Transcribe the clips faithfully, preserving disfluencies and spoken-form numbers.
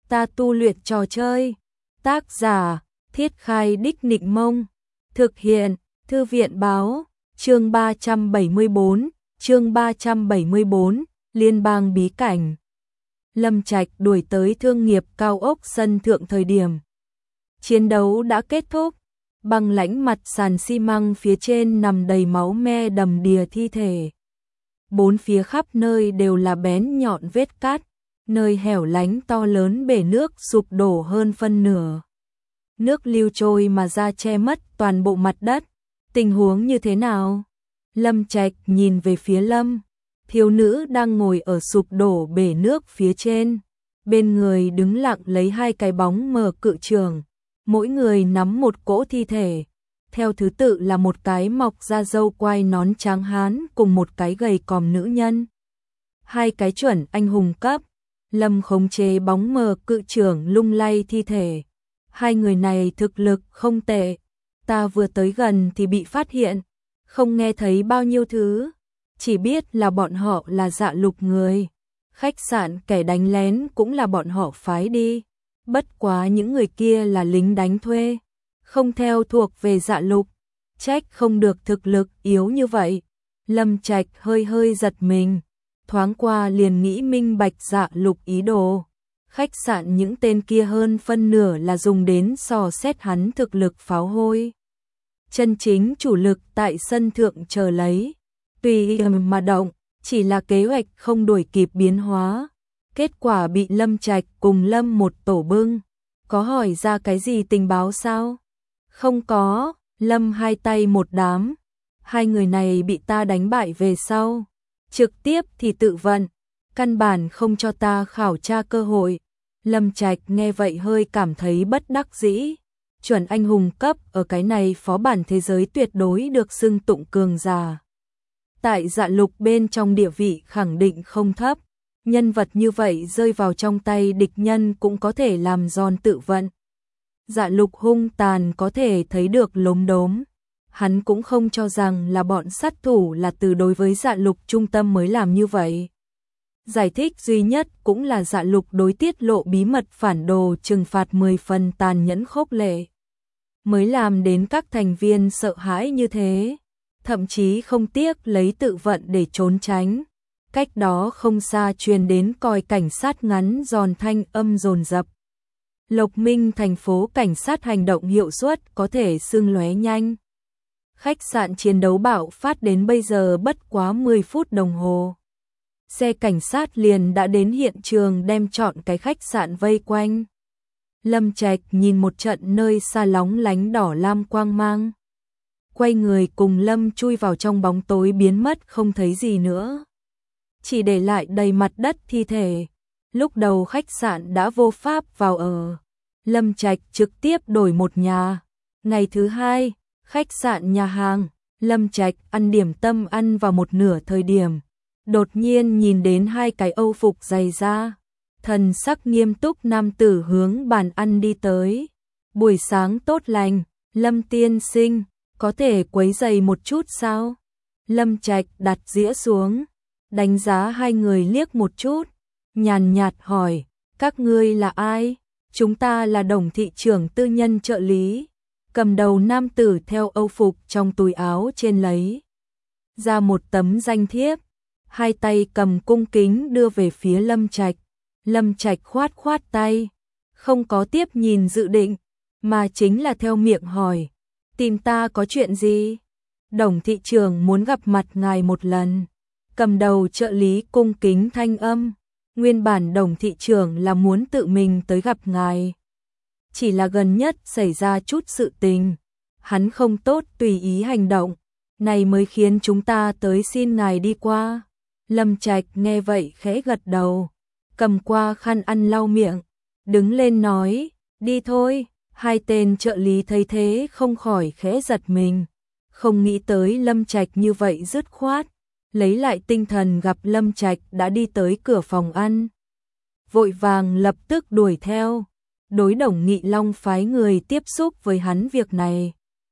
ta tu luyện trò chơi. Tác giả, Thiết Khai Đích Nịnh Mông. Thực hiện, Thư viện Báo. Chương ba trăm bảy mươi bốn, chương ba trăm bảy mươi bốn, Liên bang bí cảnh. Lâm Trạch đuổi tới thương nghiệp cao ốc sân thượng thời điểm chiến đấu đã kết thúc, băng lãnh mặt sàn xi măng phía trên nằm đầy máu me đầm đìa thi thể. Bốn phía khắp nơi đều là bén nhọn vết cát, nơi hẻo lánh to lớn bể nước sụp đổ hơn phân nửa. Nước lưu trôi mà ra che mất toàn bộ mặt đất. Tình huống như thế nào? Lâm Trạch nhìn về phía Lâm, thiếu nữ đang ngồi ở sụp đổ bể nước phía trên. Bên người đứng lặng lấy hai cái bóng mờ cự trường, mỗi người nắm một cỗ thi thể. Theo thứ tự là một cái mọc da râu quai nón trắng hán cùng một cái gầy còm nữ nhân. Hai cái chuẩn anh hùng cấp. Lâm khống chế bóng mờ cự trưởng lung lay thi thể. Hai người này thực lực không tệ. Ta vừa tới gần thì bị phát hiện, không nghe thấy bao nhiêu thứ, chỉ biết là bọn họ là Dạ Lục người. Khách sạn kẻ đánh lén cũng là bọn họ phái đi, bất quá những người kia là lính đánh thuê, không theo thuộc về Dạ Lục, trách không được thực lực yếu như vậy. Lâm Trạch hơi hơi giật mình, thoáng qua liền nghĩ minh bạch Dạ Lục ý đồ. Khách sạn những tên kia hơn phân nửa là dùng đến dò xét hắn thực lực pháo hôi. Chân chính chủ lực tại sân thượng chờ lấy, tùy mà động, chỉ là kế hoạch không đuổi kịp biến hóa. Kết quả bị Lâm Trạch cùng Lâm một tổ bưng. Có hỏi ra cái gì tình báo sao? Không có, Lâm hai tay một đám. Hai người này bị ta đánh bại về sau, trực tiếp thì tự vận, căn bản không cho ta khảo tra cơ hội. Lâm Trạch nghe vậy hơi cảm thấy bất đắc dĩ. Chuẩn anh hùng cấp ở cái này phó bản thế giới tuyệt đối được xưng tụng cường giả. Tại Dạ Lục bên trong địa vị khẳng định không thấp, nhân vật như vậy rơi vào trong tay địch nhân cũng có thể làm giòn tự vận. Dạ Lục hung tàn có thể thấy được lốm đốm. Hắn cũng không cho rằng là bọn sát thủ là từ đối với Dạ Lục trung tâm mới làm như vậy. Giải thích duy nhất cũng là Dạ Lục đối tiết lộ bí mật phản đồ trừng phạt mười phần tàn nhẫn khốc lệ, mới làm đến các thành viên sợ hãi như thế, thậm chí không tiếc lấy tự vận để trốn tránh. Cách đó không xa truyền đến còi cảnh sát ngắn giòn thanh âm dồn dập. Lộc Minh thành phố cảnh sát hành động hiệu suất có thể xưng lóe nhanh. Khách sạn chiến đấu bạo phát đến bây giờ bất quá mười phút đồng hồ. Xe cảnh sát liền đã đến hiện trường đem trọn cái khách sạn vây quanh. Lâm Trạch nhìn một trận nơi xa lóng lánh đỏ lam quang mang. Quay người cùng Lâm chui vào trong bóng tối biến mất không thấy gì nữa. Chỉ để lại đầy mặt đất thi thể. Lúc đầu khách sạn đã vô pháp vào ở. Lâm Trạch trực tiếp đổi một nhà. Ngày thứ hai, khách sạn nhà hàng. Lâm Trạch ăn điểm tâm ăn vào một nửa thời điểm. Đột nhiên nhìn đến hai cái âu phục dày da. Thần sắc nghiêm túc nam tử hướng bàn ăn đi tới. Buổi sáng tốt lành, Lâm tiên sinh, có thể quấy giày một chút sao? Lâm Trạch đặt dĩa xuống, đánh giá hai người liếc một chút, nhàn nhạt hỏi, các ngươi là ai? Chúng ta là Đồng thị trưởng tư nhân trợ lý. Cầm đầu nam tử theo âu phục trong túi áo trên lấy ra một tấm danh thiếp, hai tay cầm cung kính đưa về phía Lâm Trạch. Lâm Trạch khoát khoát tay, không có tiếp nhìn dự định, mà chính là theo miệng hỏi, tìm ta có chuyện gì? Đồng thị trưởng muốn gặp mặt ngài một lần. Cầm đầu trợ lý cung kính thanh âm, nguyên bản Đồng thị trưởng là muốn tự mình tới gặp ngài. Chỉ là gần nhất xảy ra chút sự tình, hắn không tốt tùy ý hành động, này mới khiến chúng ta tới xin ngài đi qua. Lâm Trạch nghe vậy khẽ gật đầu, cầm qua khăn ăn lau miệng, đứng lên nói, đi thôi. Hai tên trợ lý thấy thế không khỏi khẽ giật mình, không nghĩ tới Lâm Trạch như vậy dứt khoát, lấy lại tinh thần gặp Lâm Trạch đã đi tới cửa phòng ăn. Vội vàng lập tức đuổi theo, đối Đồng Nghị Long phái người tiếp xúc với hắn việc này.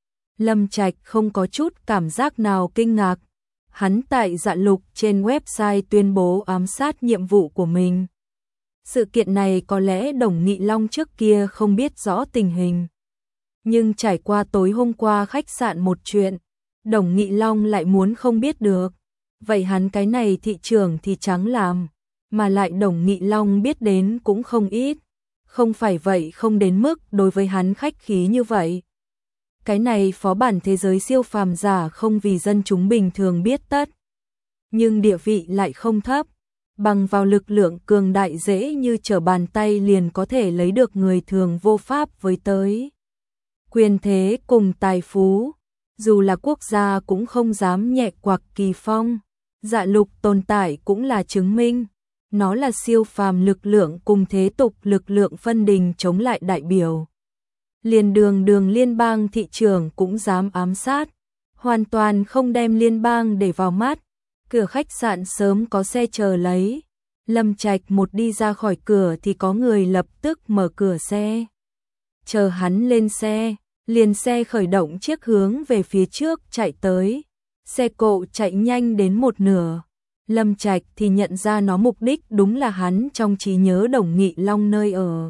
Lâm Trạch không có chút cảm giác nào kinh ngạc, hắn tại Dạ Lục trên website tuyên bố ám sát nhiệm vụ của mình. Sự kiện này có lẽ Đồng Nghị Long trước kia không biết rõ tình hình. Nhưng trải qua tối hôm qua khách sạn một chuyện, Đồng Nghị Long lại muốn không biết được. Vậy hắn cái này thị trưởng thì trắng làm, mà lại Đồng Nghị Long biết đến cũng không ít. Không phải vậy không đến mức đối với hắn khách khí như vậy. Cái này phó bản thế giới siêu phàm giả không vì dân chúng bình thường biết tất. Nhưng địa vị lại không thấp. Bằng vào lực lượng cường đại dễ như trở bàn tay liền có thể lấy được người thường vô pháp với tới. Quyền thế cùng tài phú, dù là quốc gia cũng không dám nhẹ quạc Kỳ Phong. Dạ Lục tồn tại cũng là chứng minh. Nó là siêu phàm lực lượng cùng thế tục lực lượng phân đình chống lại đại biểu. Liền đường đường liên bang thị trưởng cũng dám ám sát. Hoàn toàn không đem liên bang để vào mắt. Cửa khách sạn sớm có xe chờ lấy. Lâm Trạch một đi ra khỏi cửa thì có người lập tức mở cửa xe. Chờ hắn lên xe, liền xe khởi động chiếc hướng về phía trước chạy tới. Xe cộ chạy nhanh đến một nửa. Lâm Trạch thì nhận ra nó mục đích đúng là hắn trong trí nhớ Đồng Nghị Long nơi ở.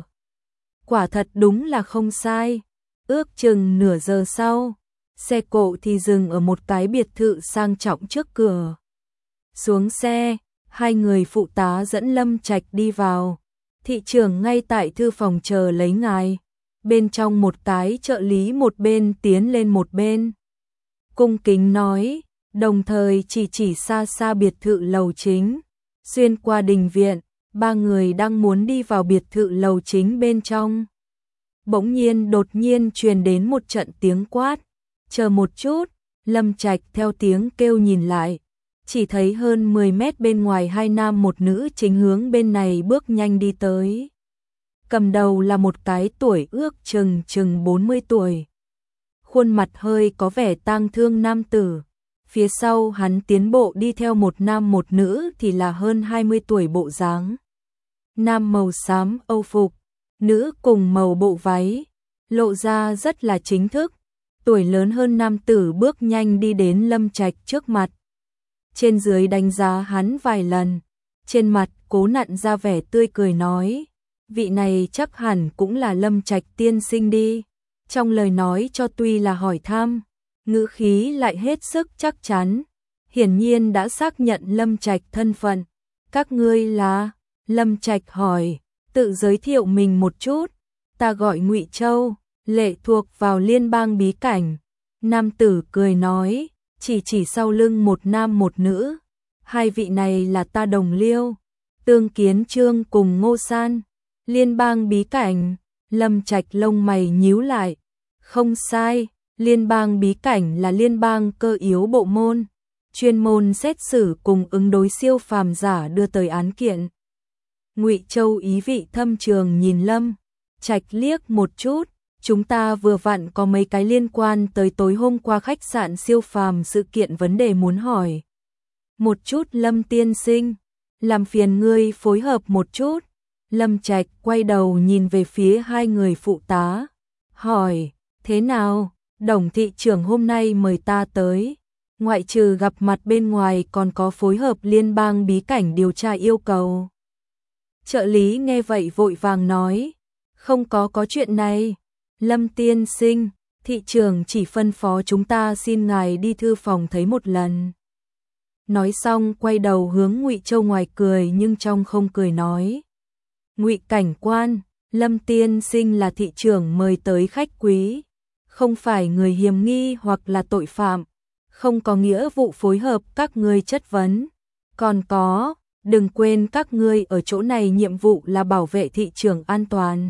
Quả thật đúng là không sai. Ước chừng nửa giờ sau, xe cộ thì dừng ở một cái biệt thự sang trọng trước cửa. Xuống xe, hai người phụ tá dẫn Lâm Trạch đi vào. Thị trưởng ngay tại thư phòng chờ lấy ngài. Bên trong một cái trợ lý một bên tiến lên một bên. Cung kính nói, đồng thời chỉ chỉ xa xa biệt thự lầu chính. Xuyên qua đình viện, ba người đang muốn đi vào biệt thự lầu chính bên trong. Bỗng nhiên đột nhiên truyền đến một trận tiếng quát. Chờ một chút, Lâm Trạch theo tiếng kêu nhìn lại. Chỉ thấy hơn mười mét bên ngoài hai nam một nữ chính hướng bên này bước nhanh đi tới. Cầm đầu là một cái tuổi ước chừng chừng bốn mươi tuổi. Khuôn mặt hơi có vẻ tang thương nam tử. Phía sau hắn tiến bộ đi theo một nam một nữ thì là hơn hai mươi tuổi bộ dáng. Nam màu xám âu phục, nữ cùng màu bộ váy, lộ ra rất là chính thức. Tuổi lớn hơn nam tử bước nhanh đi đến Lâm Trạch trước mặt. Trên dưới đánh giá hắn vài lần, trên mặt cố nặn ra vẻ tươi cười nói, vị này chắc hẳn cũng là Lâm Trạch tiên sinh đi. Trong lời nói cho tuy là hỏi thăm, ngữ khí lại hết sức chắc chắn, hiển nhiên đã xác nhận Lâm Trạch thân phận. Các ngươi là? Lâm Trạch hỏi, tự giới thiệu mình một chút. Ta gọi Ngụy Châu, lệ thuộc vào liên bang bí cảnh. Nam tử cười nói, chỉ chỉ sau lưng một nam một nữ. Hai vị này là ta đồng liêu, Tương Kiến Trương cùng Ngô San. Liên bang bí cảnh, Lâm Trạch lông mày nhíu lại. Không sai, liên bang bí cảnh là liên bang cơ yếu bộ môn, chuyên môn xét xử cùng ứng đối siêu phàm giả đưa tới án kiện. Ngụy Châu ý vị thâm trường nhìn Lâm Trạch liếc một chút, chúng ta vừa vặn có mấy cái liên quan tới tối hôm qua khách sạn siêu phàm sự kiện vấn đề muốn hỏi. Một chút Lâm tiên sinh, làm phiền ngươi phối hợp một chút. Lâm Trạch quay đầu nhìn về phía hai người phụ tá, hỏi, thế nào, Đồng thị trưởng hôm nay mời ta tới, ngoại trừ gặp mặt bên ngoài còn có phối hợp liên bang bí cảnh điều tra yêu cầu. Trợ lý nghe vậy vội vàng nói, không có có chuyện này. Lâm tiên sinh, thị trưởng chỉ phân phó chúng ta xin ngài đi thư phòng thấy một lần. Nói xong quay đầu hướng Ngụy Châu ngoài cười nhưng trong không cười nói, Ngụy cảnh quan, Lâm tiên sinh là thị trưởng mời tới khách quý, không phải người hiểm nghi hoặc là tội phạm, không có nghĩa vụ phối hợp các ngươi chất vấn. Còn có, đừng quên các ngươi ở chỗ này nhiệm vụ là bảo vệ thị trường an toàn,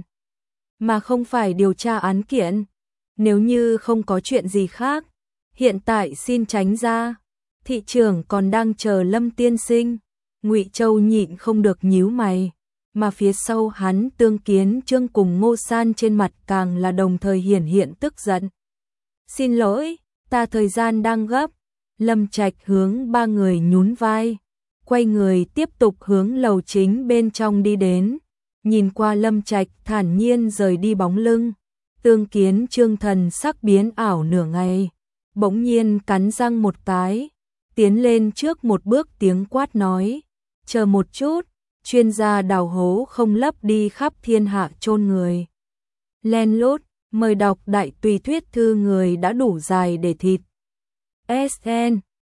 mà không phải điều tra án kiện. Nếu như không có chuyện gì khác, hiện tại xin tránh ra. Thị trưởng còn đang chờ Lâm tiên sinh. Ngụy Châu nhịn không được nhíu mày, mà phía sau hắn Tương Kiến Trương cùng Ngô San trên mặt càng là đồng thời hiển hiện tức giận. Xin lỗi, ta thời gian đang gấp. Lâm Trạch hướng ba người nhún vai, quay người tiếp tục hướng lầu chính bên trong đi đến. Nhìn qua Lâm Trạch thản nhiên rời đi bóng lưng, Tương Kiến Trương thần sắc biến ảo nửa ngày, bỗng nhiên cắn răng một cái, tiến lên trước một bước tiếng quát nói, chờ một chút. chuyên gia đào hố không lấp đi khắp thiên hạ chôn người. Len lút, mời đọc đại tùy thuyết thư người đã đủ dài để thịt. ét en